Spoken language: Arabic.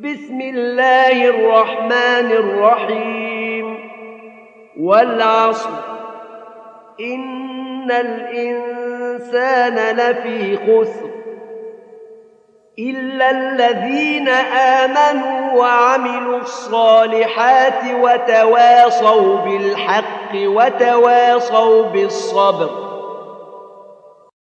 بسم الله الرحمن الرحيم والعصر إن الإنسان لفي خسر إلا الذين آمنوا وعملوا الصالحات وتواصوا بالحق وتواصوا بالصبر